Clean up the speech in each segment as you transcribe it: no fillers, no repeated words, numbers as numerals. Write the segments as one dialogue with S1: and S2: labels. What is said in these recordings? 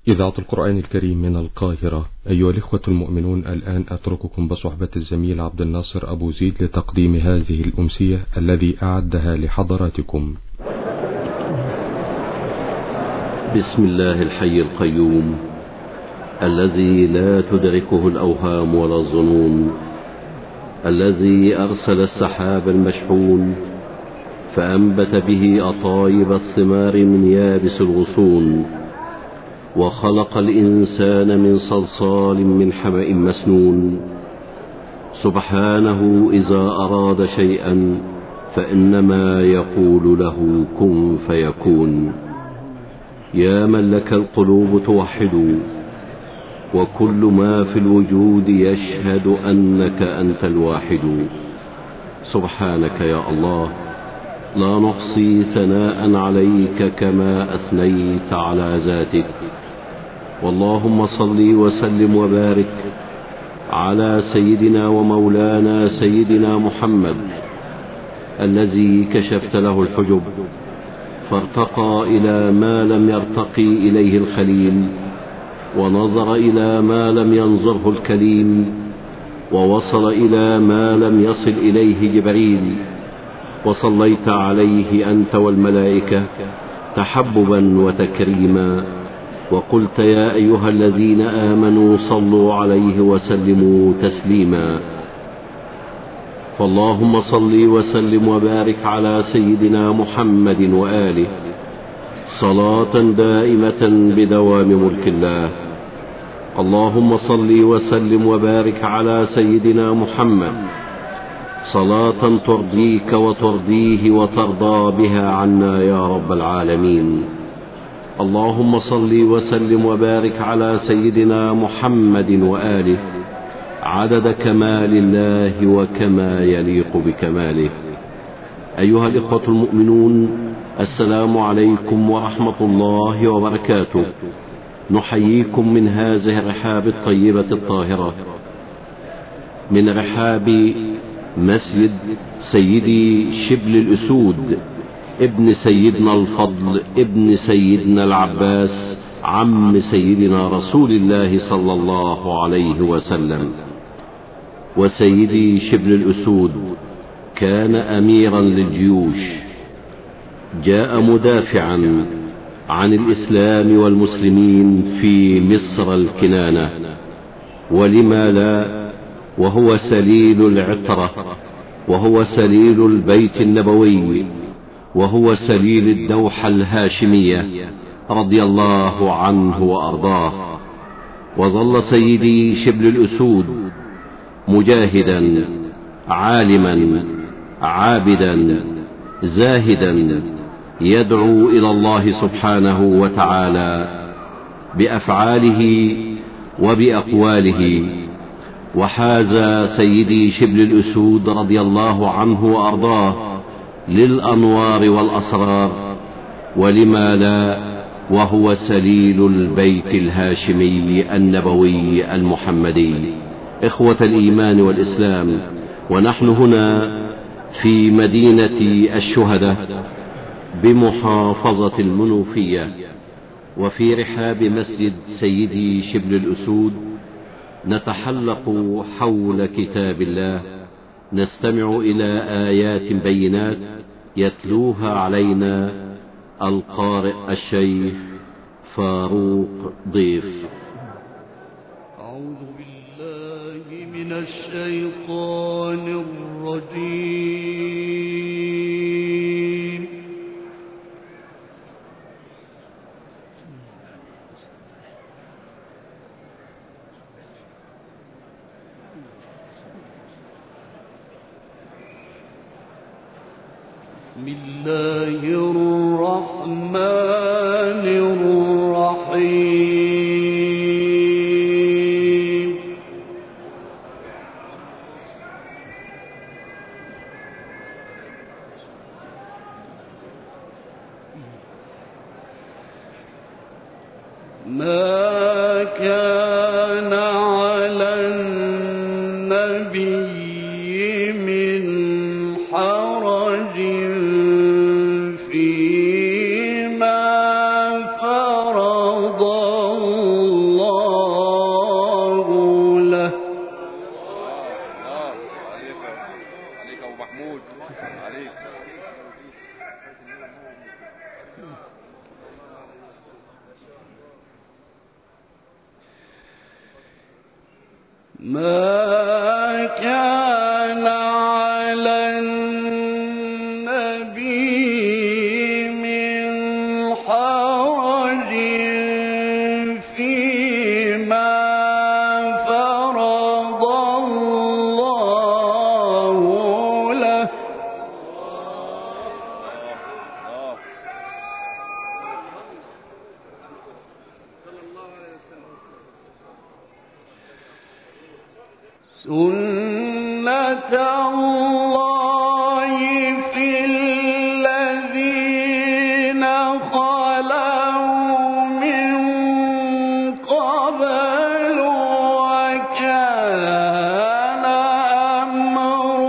S1: إذاعة القرآن الكريم من القاهرة. أيها الإخوة المؤمنون، الآن أترككم بصحبة الزميل عبد الناصر أبو زيد لتقديم هذه الأمسية الذي أعدها لحضراتكم.
S2: بسم الله الحي القيوم الذي لا تدركه الأوهام ولا الظنون، الذي أرسل السحاب المشحون فأنبت به أطايب الثمار من يابس الغصون، وخلق الإنسان من صلصال من حمأ مسنون. سبحانه إذا أراد شيئا فإنما يقول له كن فيكون. يا من لك القلوب توحد، وكل ما في الوجود يشهد أنك أنت الواحد. سبحانك يا الله، لا نحصي ثناء عليك كما أثنيت على ذاتك. واللهم صل وسلم وبارك على سيدنا ومولانا سيدنا محمد، الذي كشفت له الحجب فارتقى إلى ما لم يرتقي إليه الخليل، ونظر إلى ما لم ينظره الكليم، ووصل إلى ما لم يصل إليه جبريل. وصليت عليه أنت والملائكة تحببا وتكريما، وقلت يا أيها الذين آمنوا صلوا عليه وسلموا تسليما. فاللهم صل وسلم وبارك على سيدنا محمد وآله صلاة دائمة بدوام ملك الله. اللهم صل وسلم وبارك على سيدنا محمد صلاة ترضيك وترضيه وترضى بها عنا يا رب العالمين. اللهم صل وسلم وبارك على سيدنا محمد وآله عدد كمال الله وكما يليق بكماله. أيها الإخوة المؤمنون، السلام عليكم ورحمة الله وبركاته. نحييكم من هذه الرحاب الطيبة الطاهرة، من رحاب مسجد سيدي شبل الأسود ابن سيدنا الفضل ابن سيدنا العباس عم سيدنا رسول الله صلى الله عليه وسلم. وسيدي شبل الأسود كان أميرا للجيوش، جاء مدافعا عن الإسلام والمسلمين في مصر الكنانة، ولما لا، وهو سليل العطرة، وهو سليل البيت النبوي، وهو سليل الدوحة الهاشمية رضي الله عنه وأرضاه. وظل سيدي شبل الأسود مجاهدا عالما عابدا زاهدا، يدعو إلى الله سبحانه وتعالى بأفعاله وبأقواله. وحاز سيدي شبل الأسود رضي الله عنه وأرضاه للأنوار والأسرار، ولما لا، وهو سليل البيت الهاشمي النبوي المحمدي. إخوة الإيمان والإسلام، ونحن هنا في مدينة الشهداء بمحافظة المنوفية، وفي رحاب مسجد سيدي شبل الأسود، نتحلق حول كتاب الله، نستمع إلى آيات بينات يتلوها علينا القارئ الشيخ فاروق ضيف.
S3: أعوذ بالله من الشيطان الرجيم. بسم الله الرحمن الرحيم. ما كان على النبي من حرج فيما فرض ما كان على النبي من حرج فيما فرض الله له سنة الله في الذين خلوا من قبل وكان أمر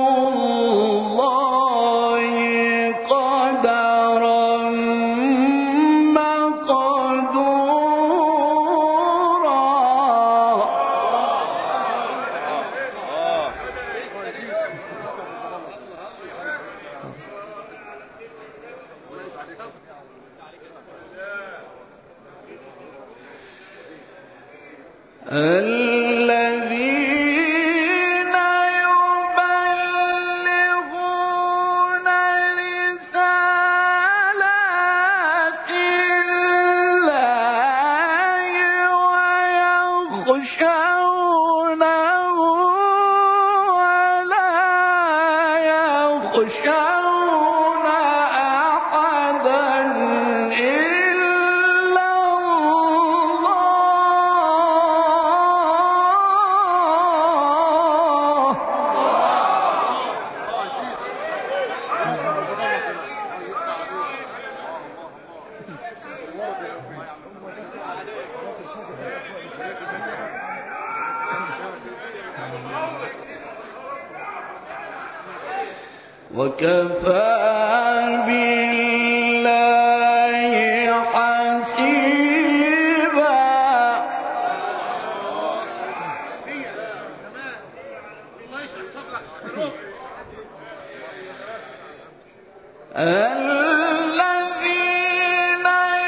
S3: الله قدرا مقدورا الذين يبلغون رسالات الله ويخشونه ولا يخشون أحدا إلا وكفى بالله حسيبا الذين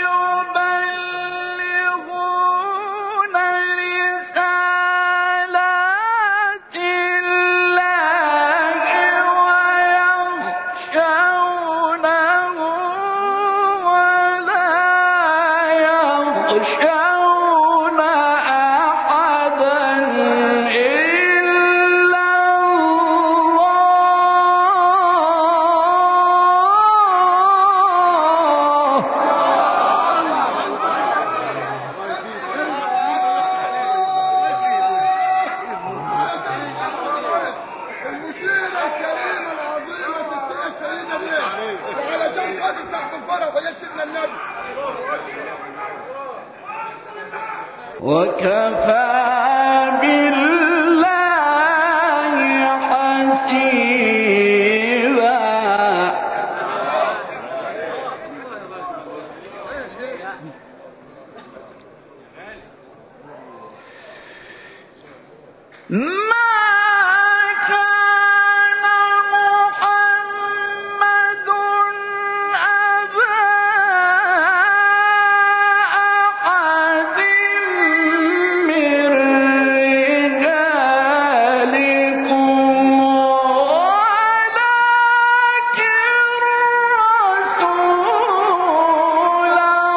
S3: يبلغون رسالات الله ويخشونه ولا يخشون أحدا إلا
S4: المشير الكريم العظيم السيدنا ليه وعلى جنب هذا تحت الفرح ويسيبنا النبي
S3: وكفى بالله حسيبا ما كان محمد أبا أحد من رجالكم ولكن رسول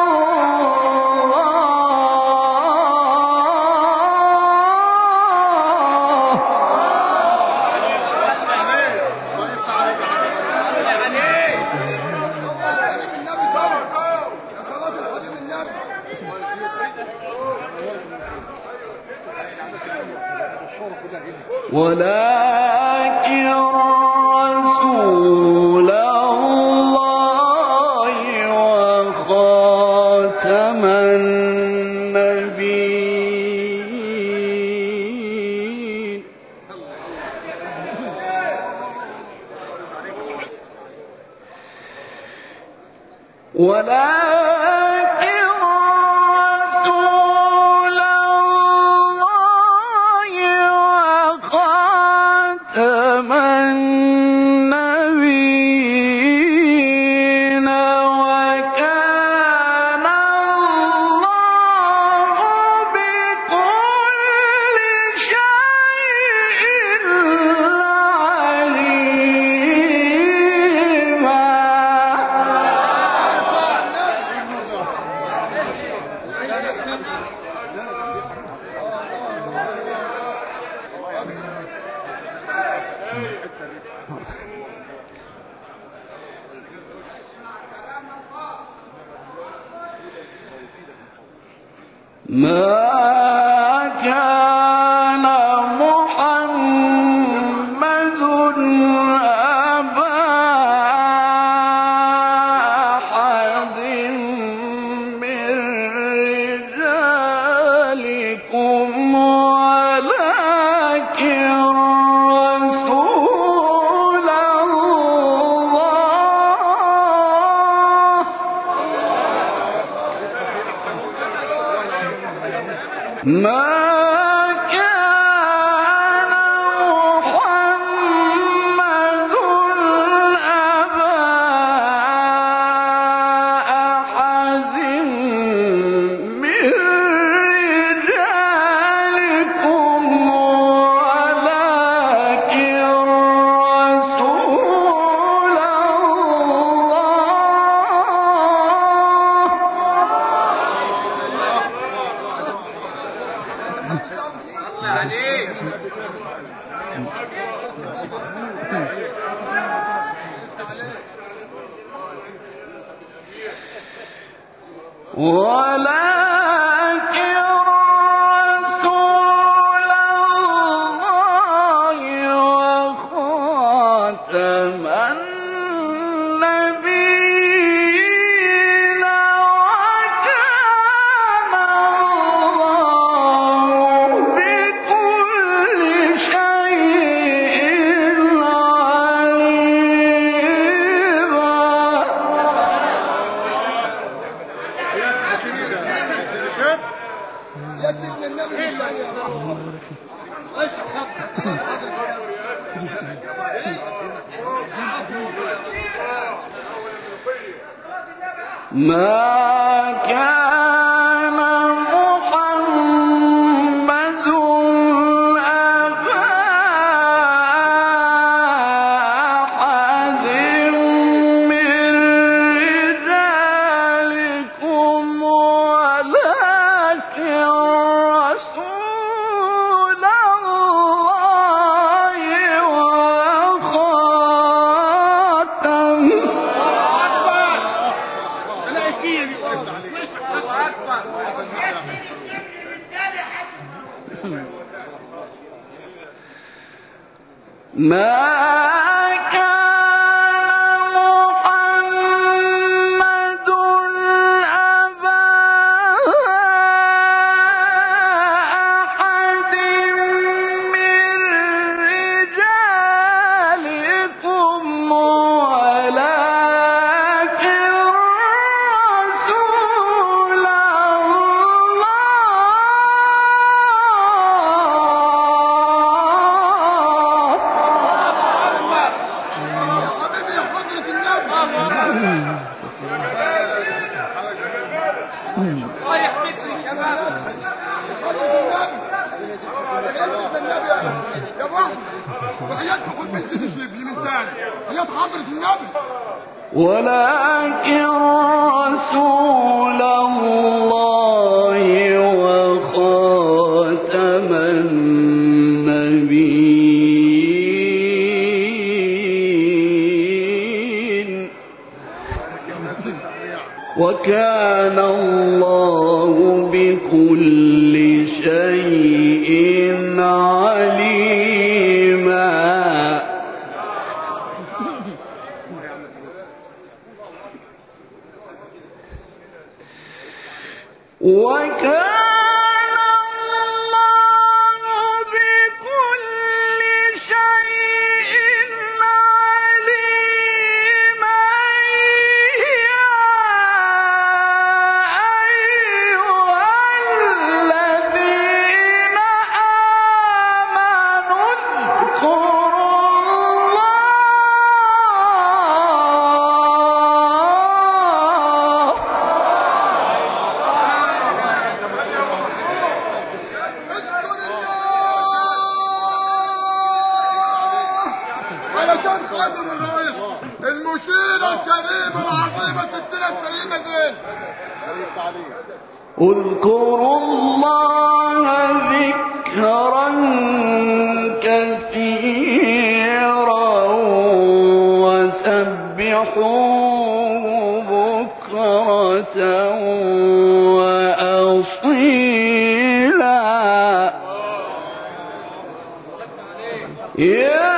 S3: الله وخاتم النبيين ولكن رسول الله وخاتم النبيين وكان الله بكل شيء ولكن رسول الله وخاتم النبيين وكان الله بكل شيء عليما. وكان الله بكل شيء عليما. يا أيها الذين آمنوا اذكروا
S4: المشير الكريم العظيم السلسلة السليمة دي
S3: اذكروا الله ذكرا كثيرا وسبحوه بكرة وأصيلا يا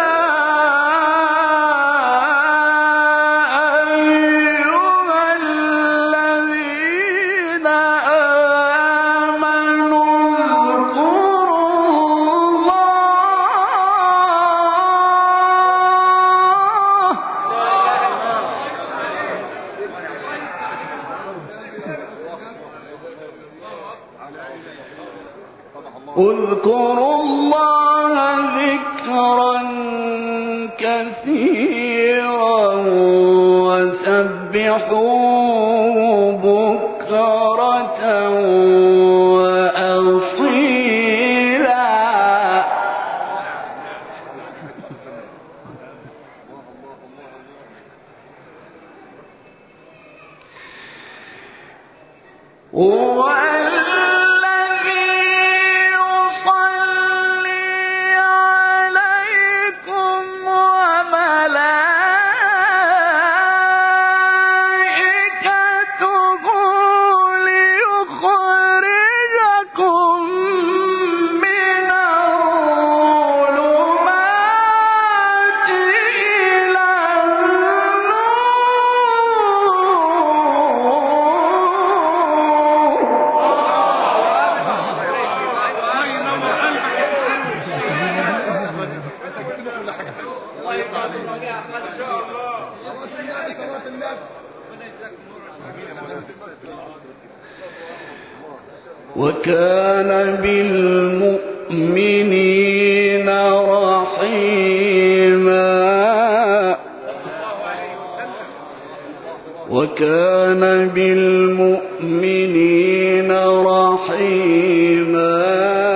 S3: اذكروا الله ذكرا كثيرا وسبحوه بكرة وأصيلا وكان بالمؤمنين رحيما وكان بالمؤمنين رحيما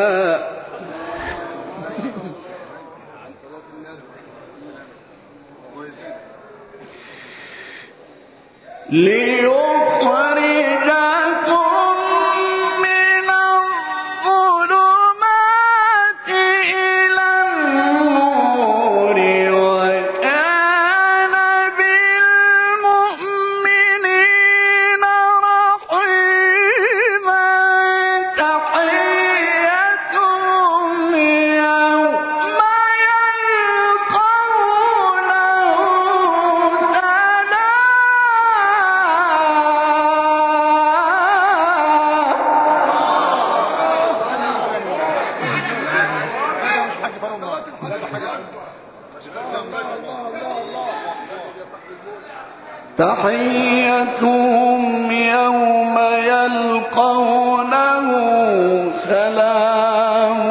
S3: تحيتهم يوم يلقونه سلام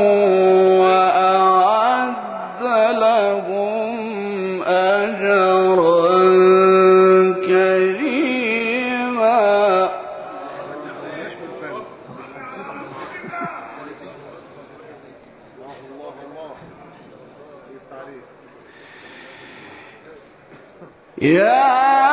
S3: وأعد لهم أجرا كريما يا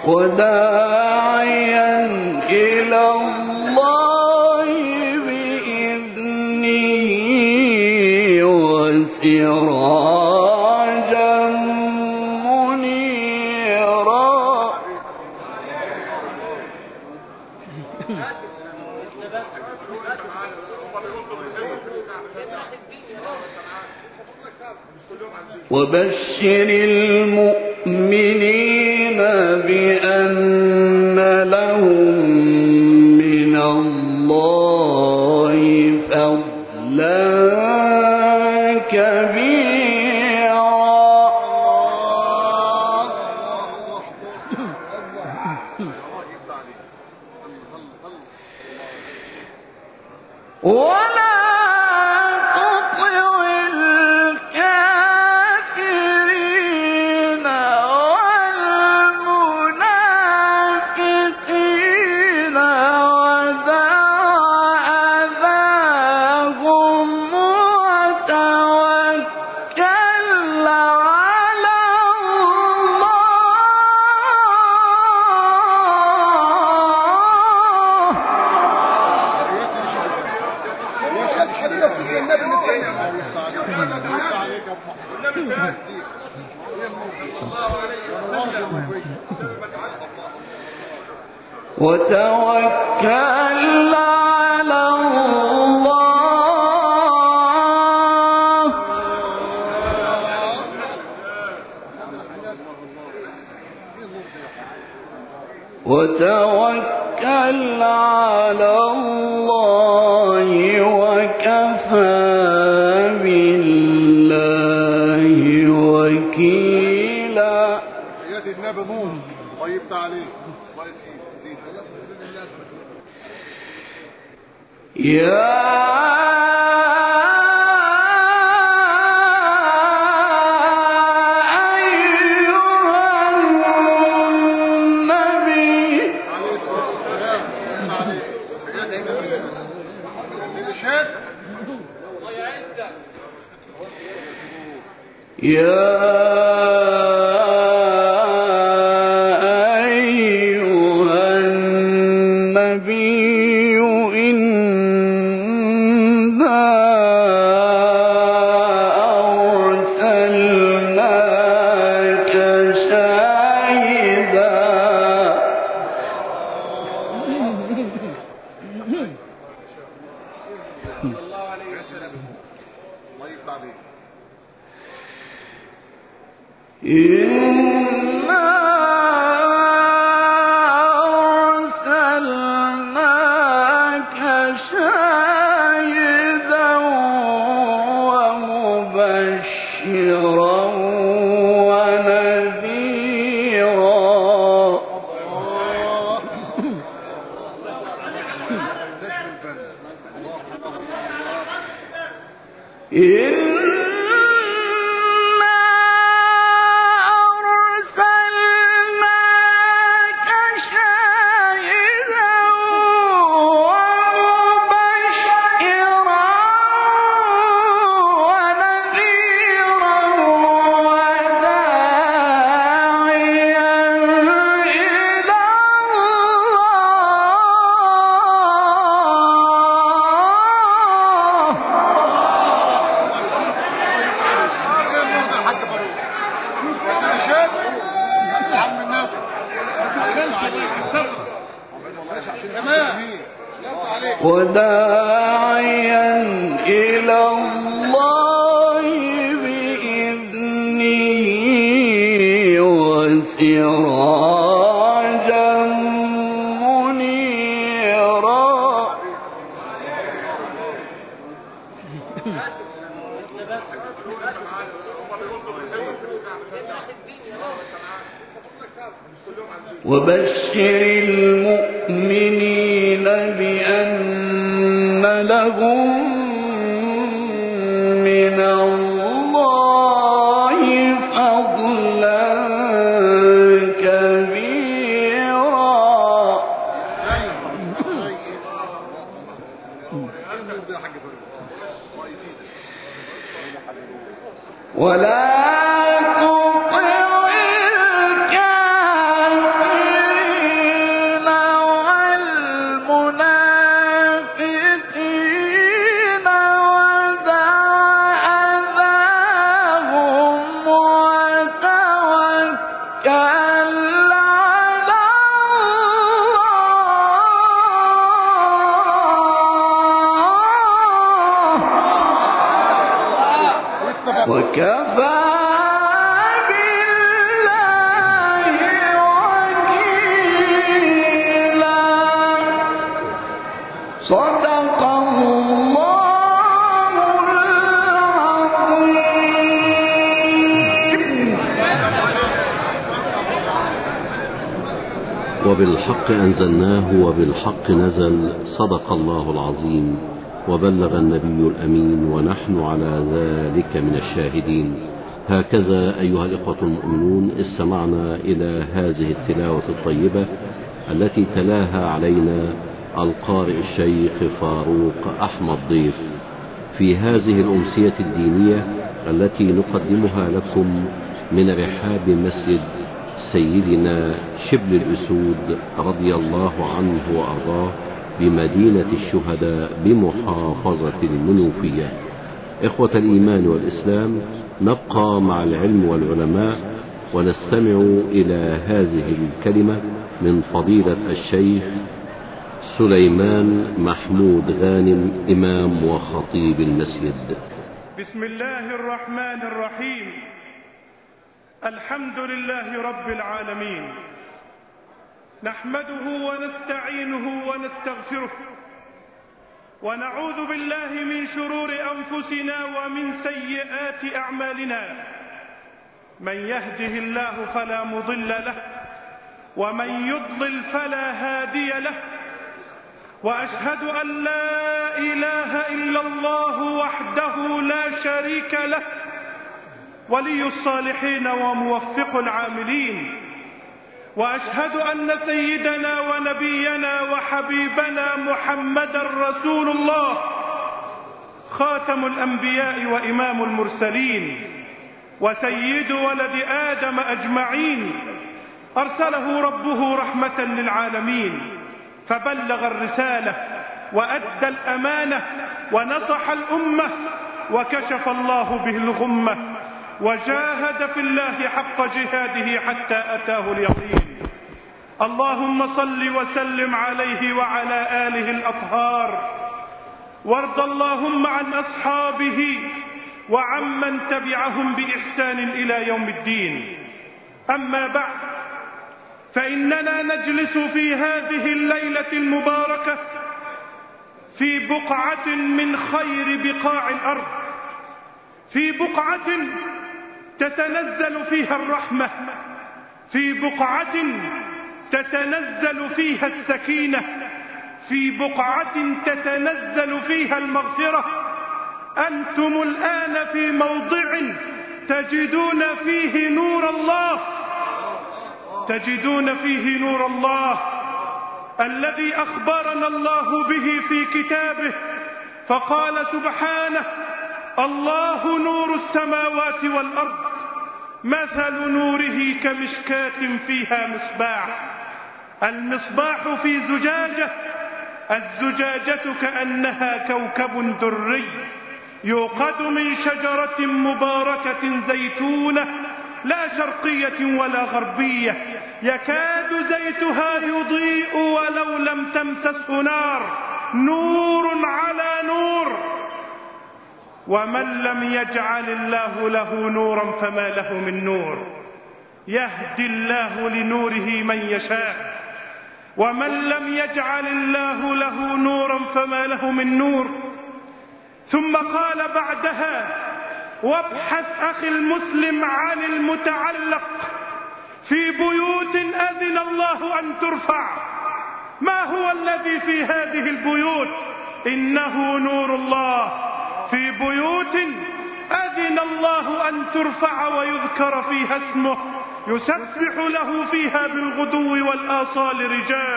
S3: وداعيا إلى الله بإذنه وسراجا منيرا. وبشر المؤمنين بأن لهم من الله فضلا كبيرا. ولا وتوكل على الله وتوكل على الله وكفى بالله وكيلا.
S4: يا دي النبي نور طيبت عليك
S3: يا وداعيا إلى الله بإذنه وسراجا منيرا. وبشر المؤمنين بأن لهم من الله فضلا كبيرا. ولا تطع الكافرين وكفى بالله وكيلا. صدق الله العظيم.
S2: وبالحق أنزلناه وبالحق نزل. صدق الله العظيم وبلغ النبي الأمين ونحن على ذلك من الشاهدين. هكذا أيها الإخوة المؤمنون استمعنا إلى هذه التلاوة الطيبة التي تلاها علينا القارئ الشيخ فاروق أحمد ضيف في هذه الأمسية الدينية التي نقدمها لكم من رحاب مسجد سيدنا شبل الأسود رضي الله عنه وأرضاه بمدينة الشهداء بمحافظة المنوفية. إخوة الإيمان والإسلام، نبقى مع العلم والعلماء ونستمع إلى هذه الكلمة من فضيلة الشيخ سليمان محمود غانم إمام وخطيب المسجد.
S5: بسم الله الرحمن الرحيم. الحمد لله رب العالمين، نحمده ونستعينه ونستغفره ونعوذ بالله من شرور أنفسنا ومن سيئات أعمالنا. من يهده الله فلا مضل له ومن يضلل فلا هادي له. وأشهد أن لا إله إلا الله وحده لا شريك له، ولي الصالحين وموفق العاملين. وأشهد أن سيدنا ونبينا وحبيبنا محمدا رسول الله، خاتم الأنبياء وإمام المرسلين وسيد ولد آدم أجمعين. أرسله ربه رحمة للعالمين، فبلغ الرسالة وأدى الأمانة ونصح الأمة، وكشف الله به الغمة، وجاهد في الله حق جهاده حتى أتاه اليقين. اللهم صل وسلم عليه وعلى آله الأطهار، وارض اللهم عن أصحابه وعمن تبعهم بإحسان إلى يوم الدين. أما بعد، فإننا نجلس في هذه الليلة المباركة في بقعة من خير بقاع الأرض، في بقعة تتنزل فيها الرحمة، في بقعة تتنزل فيها السكينة، في بقعة تتنزل فيها المغفرة. أنتم الآن في موضع تجدون فيه نور الله، تجدون فيه نور الله الذي أخبرنا الله به في كتابه، فقال سبحانه: الله نور السماوات والأرض، مثل نوره كمشكاة فيها مصباح. المصباح في زجاجة، الزجاجة كأنها كوكب دري يوقد من شجرة مباركة زيتونة لا شرقية ولا غربية، يكاد زيتها يضيء ولو لم تمسسه نار، نور على نور. ومن لم يجعل الله له نورا فما له من نور. يهدي الله لنوره من يشاء، ومن لم يجعل الله له نورا فما له من نور. ثم قال بعدها: وابحث أخي المسلم عن المتعلق في بيوت أذن الله أن ترفع. ما هو الذي في هذه البيوت؟ إنه نور الله، في بيوت أذن الله أن ترفع ويذكر فيها اسمه، يسبح له فيها بالغدو والآصال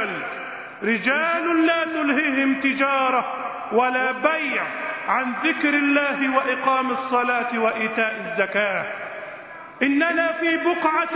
S5: رجال لا تلهيهم تجارة ولا بيع عن ذكر الله وإقام الصلاة وإيتاء الزكاة. إننا في بقعة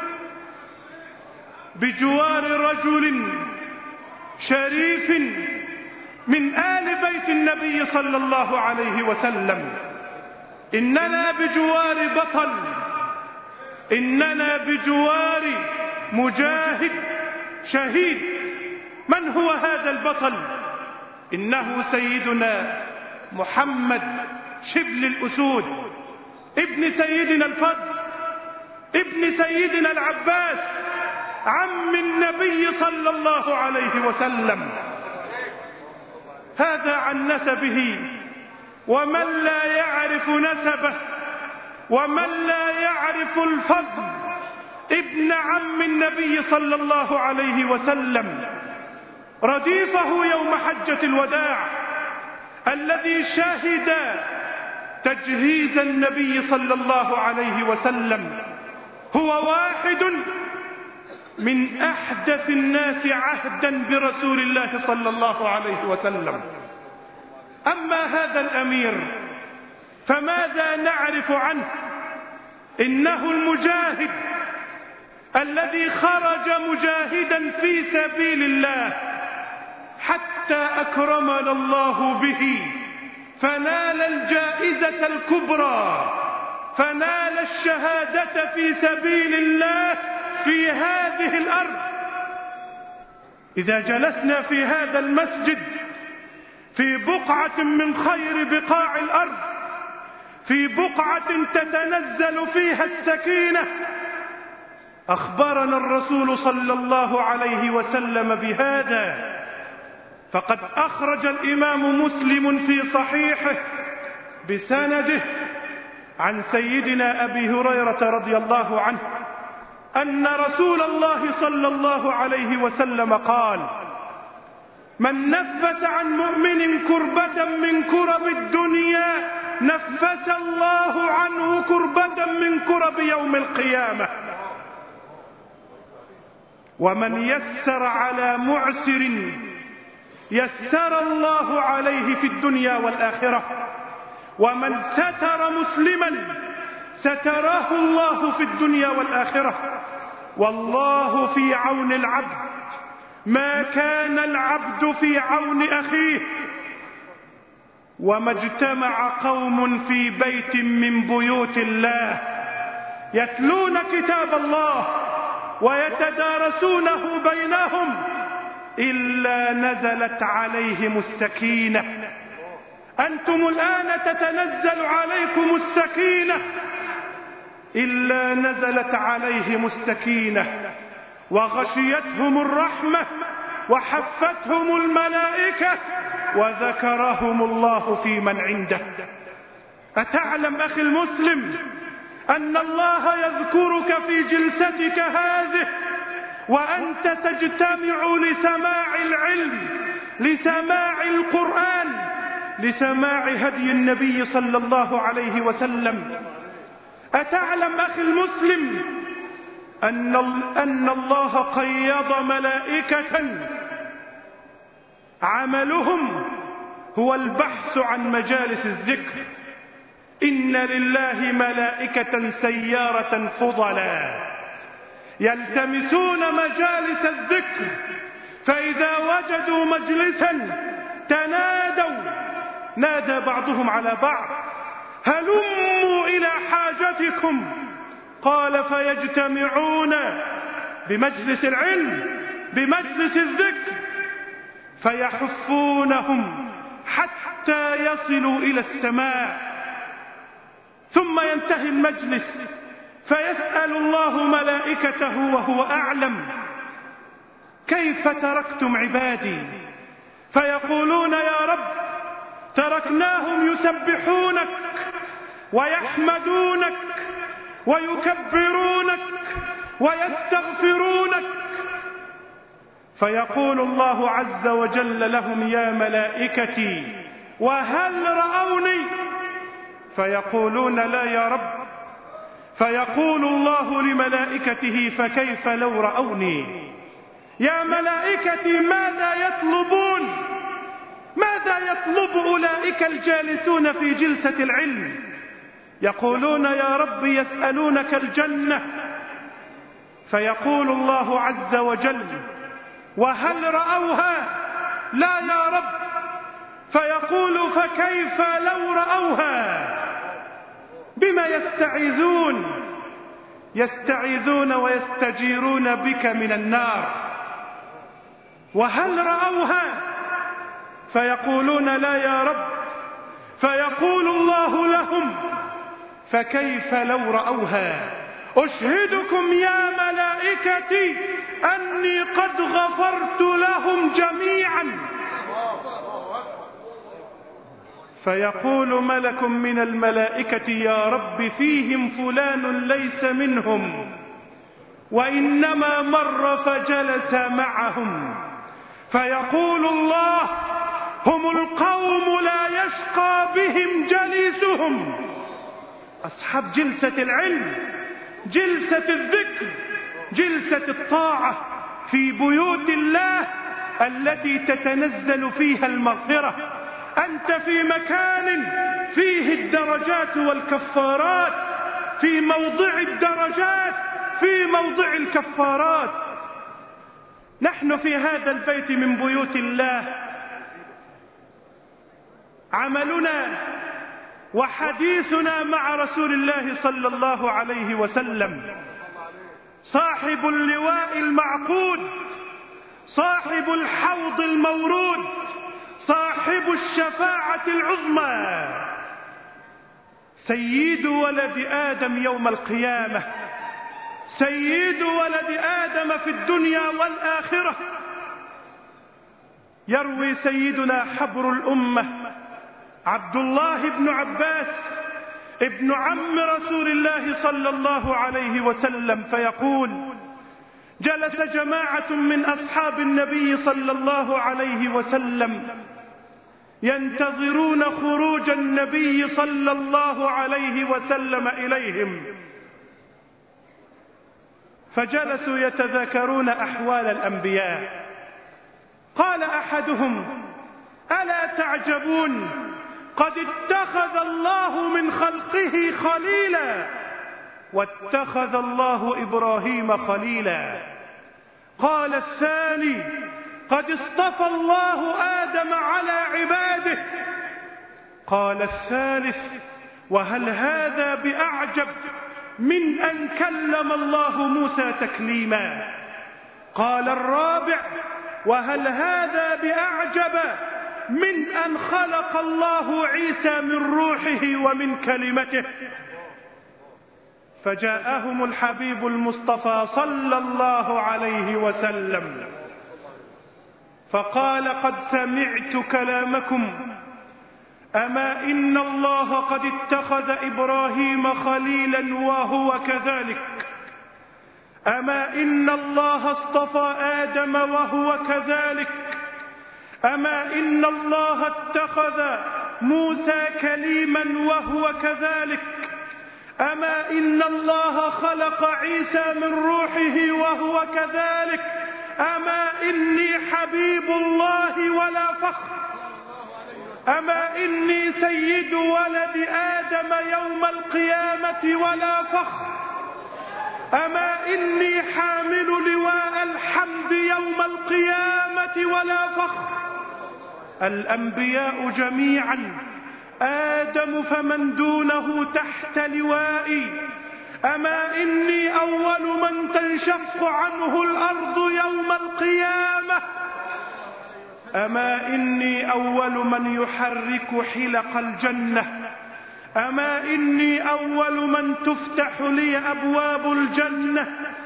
S5: بجوار رجل شريف من آل بيت النبي صلى الله عليه وسلم. إننا بجوار بطل، إننا بجوار مجاهد شهيد. من هو هذا البطل؟ إنه سيدنا محمد شبل الأسود ابن سيدنا الفضل ابن سيدنا العباس عم النبي صلى الله عليه وسلم. هذا عن نسبه. ومن لا يعرف نسبه ومن لا يعرف الفضل ابن عم النبي صلى الله عليه وسلم رديفه يوم حجة الوداع الذي شهد تجهيز النبي صلى الله عليه وسلم هو واحد من أحدث الناس عهدا برسول الله صلى الله عليه وسلم. أما هذا الأمير فماذا نعرف عنه؟ إنه المجاهد الذي خرج مجاهدا في سبيل الله حتى أكرمنا الله به فنال الجائزة الكبرى، فنال الشهادة في سبيل الله في هذه الأرض. إذا جلسنا في هذا المسجد في بقعة من خير بقاع الأرض، في بقعة تتنزل فيها السكينة، أخبرنا الرسول صلى الله عليه وسلم بهذا. فقد أخرج الإمام مسلم في صحيحه بسنده عن سيدنا أبي هريرة رضي الله عنه أن رسول الله صلى الله عليه وسلم قال: من نفس عن مؤمن كربة من كرب الدنيا نفس الله عنه كربة من كرب يوم القيامة. ومن يسر على معسر يسر الله عليه في الدنيا والآخرة. ومن ستر مسلما ستره الله في الدنيا والآخرة. والله في عون العبد ما كان العبد في عون أخيه. وما اجتمع قوم في بيت من بيوت الله يتلون كتاب الله ويتدارسونه بينهم إلا نزلت عليهم السكينة. أنتم الآن تتنزل عليكم السكينة إلا نزلت عليهم السكينة وغشيتهم الرحمة وحفتهم الملائكة وذكرهم الله في من عنده. أتعلم أخي المسلم أن الله يذكرك في جلستك هذه وأنت تجتمع لسماع العلم، لسماع القرآن، لسماع هدي النبي صلى الله عليه وسلم؟ أتعلم أخي المسلم أن الله قيض ملائكة عملهم هو البحث عن مجالس الذكر؟ إن لله ملائكة سيارة فضلا يلتمسون مجالس الذكر، فإذا وجدوا مجلسا تنادوا، نادى بعضهم على بعض: هلموا إلى حاجتكم. قال: فيجتمعون بمجلس العلم، بمجلس الذكر، فيحفونهم حتى يصلوا إلى السماء. ثم ينتهي المجلس فيسأل الله ملائكته وهو أعلم: كيف تركتم عبادي؟ فيقولون: يا رب تركناهم يسبحونك ويحمدونك ويكبرونك ويستغفرونك. فيقول الله عز وجل لهم: يا ملائكتي وهل رأوني؟ فيقولون: لا يا رب. فيقول الله لملائكته: فكيف لو رأوني؟ يا ملائكتي ماذا يطلبون؟ ماذا يطلب أولئك الجالسون في جلسة العلم؟ يقولون: يا رب يسألونك الجنة. فيقول الله عز وجل: وهل رأوها؟ لا يا رب. فيقول: فكيف لو رأوها؟ بما يستعيذون؟ يستعيذون ويستجيرون بك من النار. وهل رأوها؟ فيقولون: لا يا رب. فيقول الله لهم: فكيف لو رأوها؟ أشهدكم يا ملائكتي أني قد غفرت لهم جميعا. فيقول ملك من الملائكة يا رب فيهم فلان ليس منهم وإنما مر فجلس معهم. فيقول الله هم القوم لا يشقى بهم جليسهم، أصحاب جلسة العلم، جلسة الذكر، جلسة الطاعة في بيوت الله التي تتنزل فيها المغفرة. أنت في مكان فيه الدرجات والكفارات، في موضع الدرجات، في موضع الكفارات. نحن في هذا البيت من بيوت الله عملنا وحديثنا مع رسول الله صلى الله عليه وسلم، صاحب اللواء المعقود، صاحب الحوض المورود، صاحب الشفاعة العظمى، سيد ولد آدم يوم القيامة، سيد ولد آدم في الدنيا والآخرة. يروي سيدنا حبر الأمة عبد الله بن عباس ابن عم رسول الله صلى الله عليه وسلم فيقول جلس جماعة من أصحاب النبي صلى الله عليه وسلم ينتظرون خروج النبي صلى الله عليه وسلم إليهم، فجلسوا يتذاكرون أحوال الأنبياء. قال أحدهم ألا تعجبون قد اتخذ الله من خلقه خليلا واتخذ الله إبراهيم خليلا. قال الثاني قد اصطفى الله آدم على عباده. قال الثالث وهل هذا بأعجب من أن كلم الله موسى تكليما. قال الرابع وهل هذا بأعجب من أن خلق الله عيسى من روحه ومن كلمته. فجاءهم الحبيب المصطفى صلى الله عليه وسلم فقال قد سمعت كلامكم، أما إن الله قد اتخذ إبراهيم خليلا وهو كذلك، أما إن الله اصطفى آدم وهو كذلك، أما إن الله اتخذ موسى كليما وهو كذلك، أما إن الله خلق عيسى من روحه وهو كذلك، أما إني حبيب الله ولا فخر، أما إني سيد ولد آدم يوم القيامة ولا فخر، أما إني حامل لواء الحمد يوم القيامة ولا فخر. الأنبياء جميعا آدم فمن دونه تحت لوائي، أما إني أول من تنشق عنه الأرض يوم القيامة، أما إني أول من يحرك حلق الجنة، أما إني أول من تفتح لي أبواب الجنة.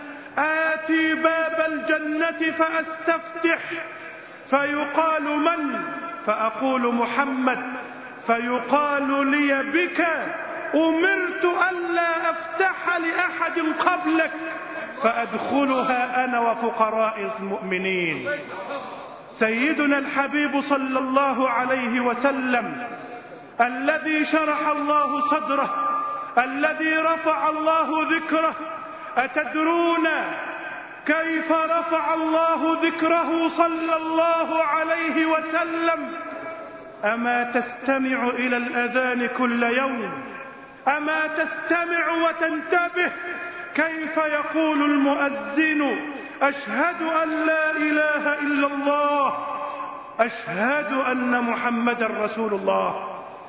S5: آتي باب الجنة فأستفتح فيقال من؟ فأقول محمد، فيقال لي بك أمرت ألا أفتح لأحد قبلك، فأدخلها أنا وفقراء المؤمنين. سيدنا الحبيب صلى الله عليه وسلم الذي شرح الله صدره، الذي رفع الله ذكره. أتدرون كيف رفع الله ذكره صلى الله عليه وسلم؟ أما تستمع إلى الأذان كل يوم؟ أما تستمع وتنتبه كيف يقول المؤذن أشهد أن لا إله إلا الله، أشهد أن محمدا رسول الله.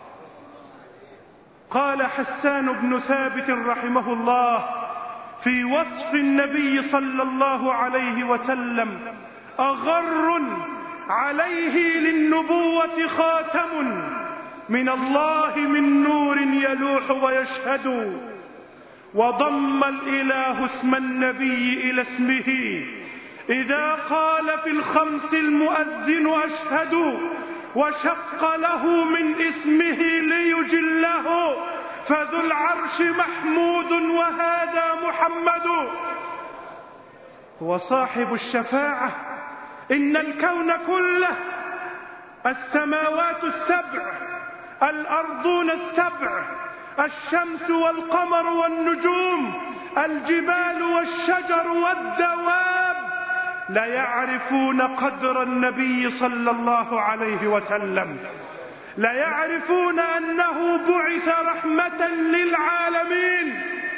S5: قال حسان بن ثابت رحمه الله في وصف النبي صلى الله عليه وسلم أغر عليه للنبوة خاتم من الله من نور يلوح ويشهد. وضم الإله اسم النبي إلى اسمه إذا قال في الخمس المؤذن أشهد، وشق له من اسمه ليجله، فذو العرش محمود وهذا محمد. هو صاحب الشفاعة. إن الكون كله، السماوات السبع، الأرضون السبع، الشمس والقمر والنجوم، الجبال والشجر والدواب، لا يعرفون قدر النبي صلى الله عليه وسلم، لا يعرفون أنه بعث رحمة للعالمين.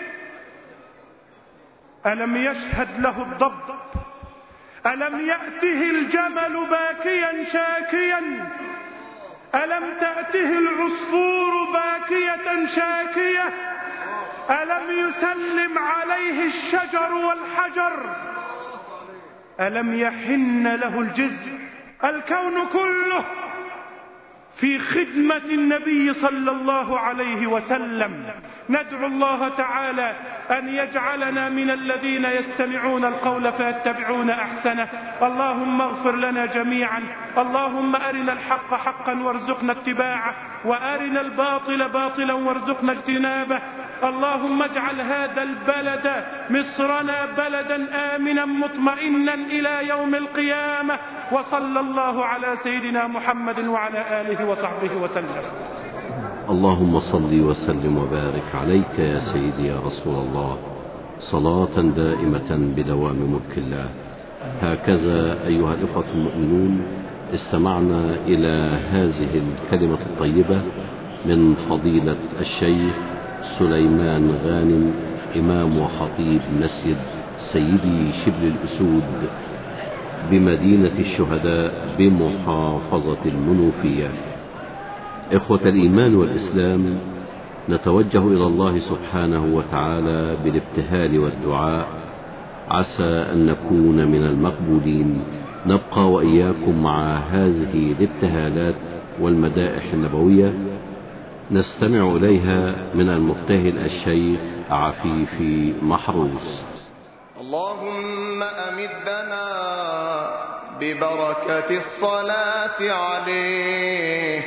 S5: ألم يشهد له الضب؟ ألم يأته الجمل باكيا شاكيا؟ ألم تأته العصفور باكية شاكية؟ ألم يسلم عليه الشجر والحجر؟ ألم يحن له الجزء؟ الكون كله في خدمة النبي صلى الله عليه وسلم. ندعو الله تعالى أن يجعلنا من الذين يستمعون القول فيتبعون أحسنه. اللهم اغفر لنا جميعا. اللهم أرنا الحق حقا وارزقنا اتباعه، وأرنا الباطل باطلا وارزقنا اجتنابه. اللهم اجعل هذا البلد مصرنا بلدا آمنا مطمئنا إلى يوم القيامة. وصلى الله على سيدنا محمد وعلى آله وصحبه وسلم.
S2: اللهم صل وسلم وبارك عليك يا سيدي يا رسول الله، صلاة دائمة بدوام ملك الله. هكذا أيها الإخوة المؤمنون استمعنا إلى هذه الكلمة الطيبة من فضيلة الشيخ سليمان غانم، إمام وخطيب مسجد سيدي شبل الأسود بمدينة الشهداء بمحافظة المنوفية. إخوة الإيمان والإسلام، نتوجه إلى الله سبحانه وتعالى بالابتهال والدعاء، عسى أن نكون من المقبولين. نبقى وإياكم مع هذه الابتهالات والمدائح النبوية، نستمع إليها من المبتهل الشيخ عفيفي محروس.
S3: اللهم أمدنا ببركة الصلاة عليه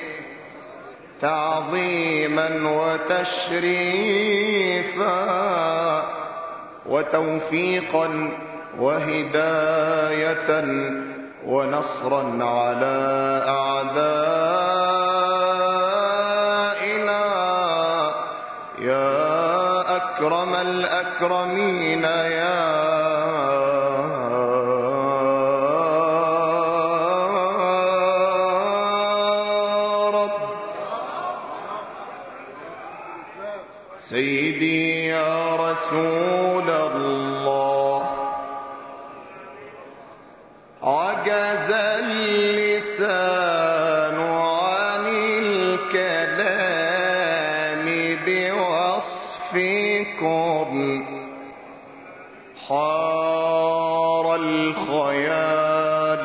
S3: تعظيما وتشريفا وتوفيقا وهداية ونصرا على أعدائنا يا أكرم الأكرمين يا سيدي يا رسول الله. عجز اللسان عن الكلام بوصفكم، حار الخيال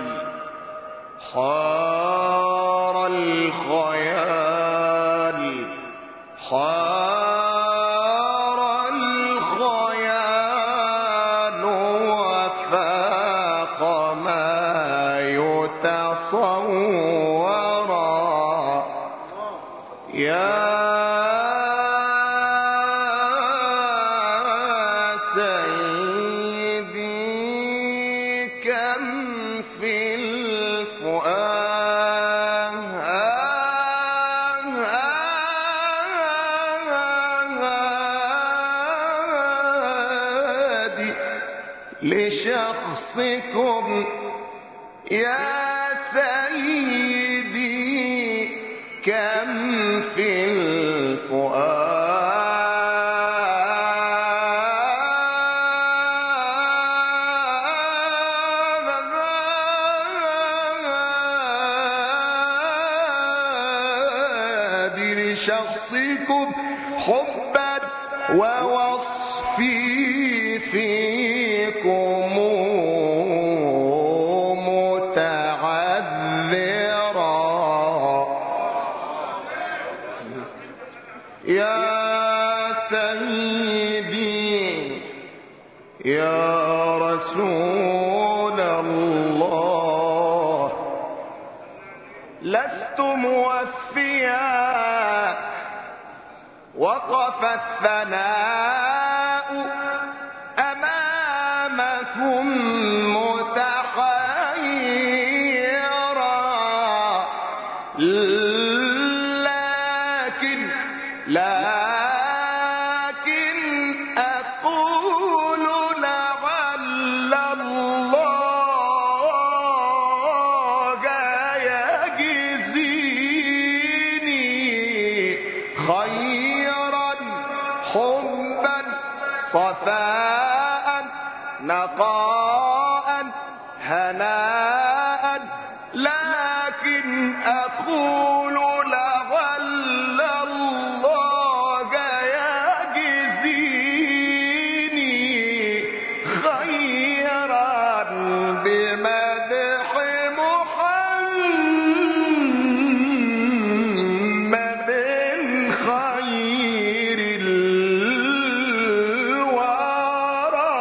S3: حار الخيال حار الخيال وفاق ما يتصور يا سيدي. كم في الفؤاد لشخصكم يا سيدي، كم في الفؤاد لشخصكم حبا ووصفي فيكم متعذرا يا سيدي يا رسول الله لست موفيا وقف الثناء أمامكم متحيرا لكن أقول لعل الله يجزيني خيرا حبا صفاء نقاء هناء لكن أقول لعل الله يجزيني خيرا بمدح محمد خير الورى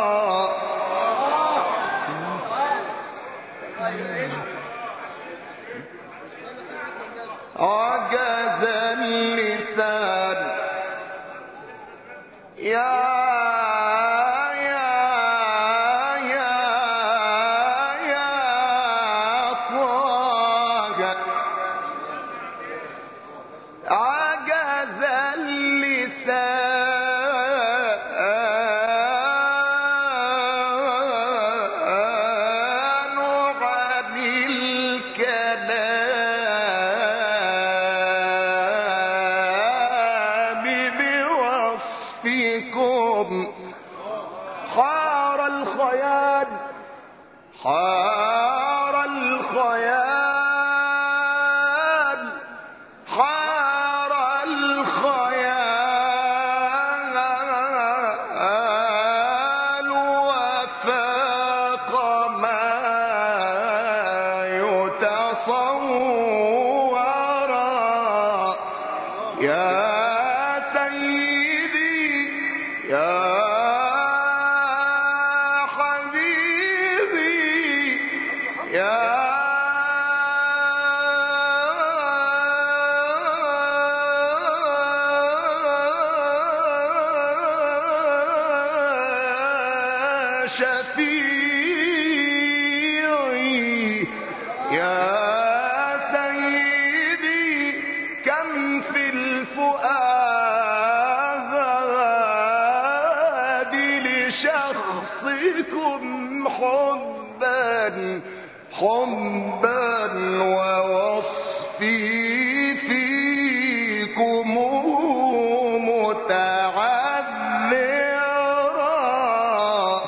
S3: عجز اللسان يا طه عجز اللسان عن الكلام بوصفكم حار الخيال حار الخيال حار الخيال وفاق ما يتصور يا سيدي يا حبيبي يا شفيعي يا سيدي كم في الفؤاد لشخصكم حبا ووصفي فيكم متعذرا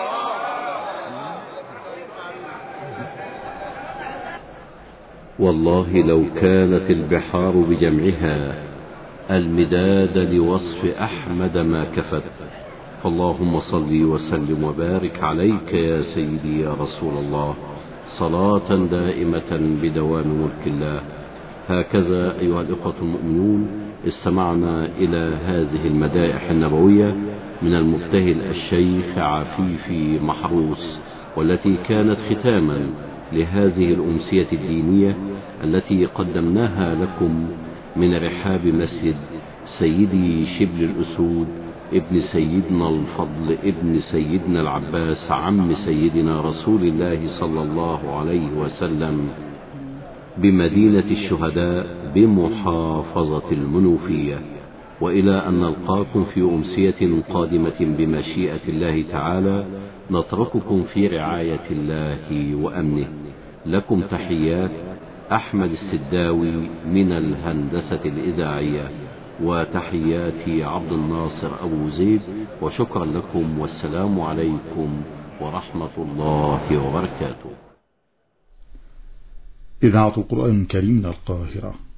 S2: والله لو كانت البحار بجمعها المداد لوصف أحمد ما كفت. فاللهم صل وسلم وبارك عليك يا سيدي يا رسول الله صلاة دائمة بدوام ملك الله. هكذا أيها الإخوة المؤمنون استمعنا إلى هذه المدائح النبوية من المبتهل الشيخ عفيفي محروس، والتي كانت ختاما لهذه الأمسية الدينية التي قدمناها لكم من رحاب مسجد سيدي شبل الأسود ابن سيدنا الفضل ابن سيدنا العباس عم سيدنا رسول الله صلى الله عليه وسلم بمدينة الشهداء بمحافظة المنوفية. وإلى أن نلقاكم في أمسية قادمة بمشيئة الله تعالى نترككم في رعاية الله وأمنه. لكم تحيات أحمد السداوي من الهندسة الإذاعية، وتحياتي عبد الناصر أبو زيد، وشكرا لكم والسلام عليكم ورحمة الله وبركاته.
S6: إذاعة القرآن الكريم من القاهرة.